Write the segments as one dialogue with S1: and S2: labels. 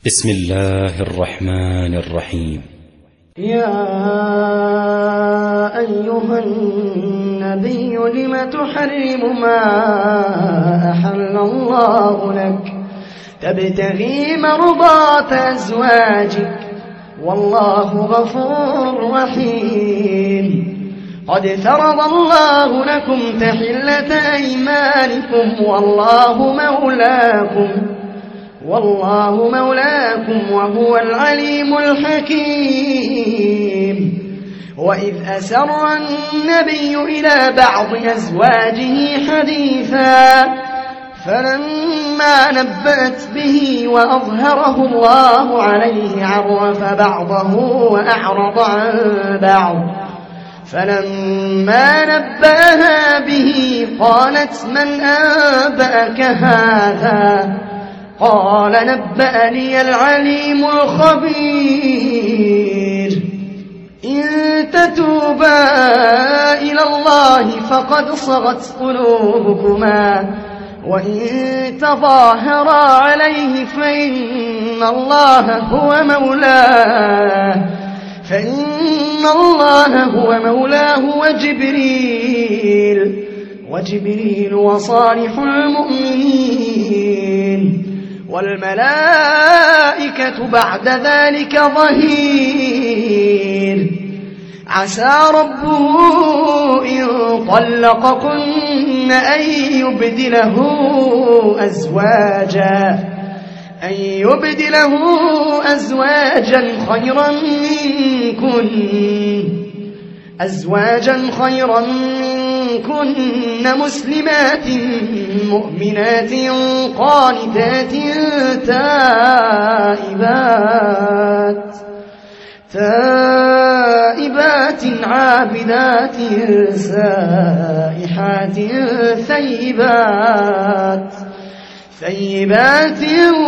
S1: بسم الله الرحمن الرحيم.
S2: يا أيها النبي لم تحرم ما أحل الله لك تبتغي مرضات أزواجك والله غفور رحيم. قد فرض الله لكم تحلة أيمانكم والله مولاكم وهو العليم الحكيم. وإذ أسر النبي إلى بعض أزواجه حديثا فلما نبأت به وأظهره الله عليه عرف بعضه وأعرض عن بعض. فلما نبأها به قالت من أنبأك هذا؟ قال نبأني العليم الخبير. إن تتوبا إلى الله فقد صغت قلوبكما وإن تظاهرا عليه فإن الله هو مولاه وجبريل وصالح المؤمنين والملائكة بعد ذلك ظهير. عسى ربه إن طلقكن أن يبدله أزواجا خيرا منكن مسلمات مؤمنات قانتات تائبات عابدات سائحات ثيبات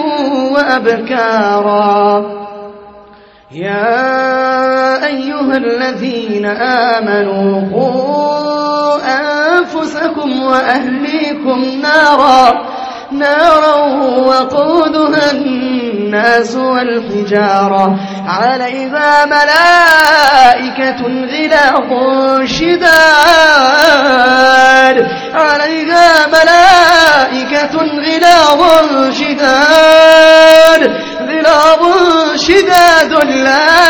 S2: وأبكارا. يا أيها الذين آمنوا قوا أنفسكم وأهليكم نارا وقودها الناس والحجارة عليها ملائكة غلاظ شداد لا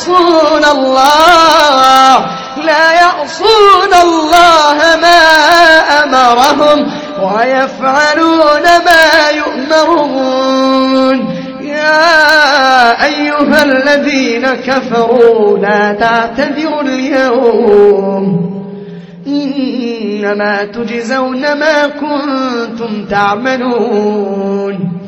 S2: يعصون الله ما أمرهم ويفعلون ما يؤمرون. يا أيها الذين كفروا لا تعتذروا اليوم إنما تجزون ما كنتم تعملون.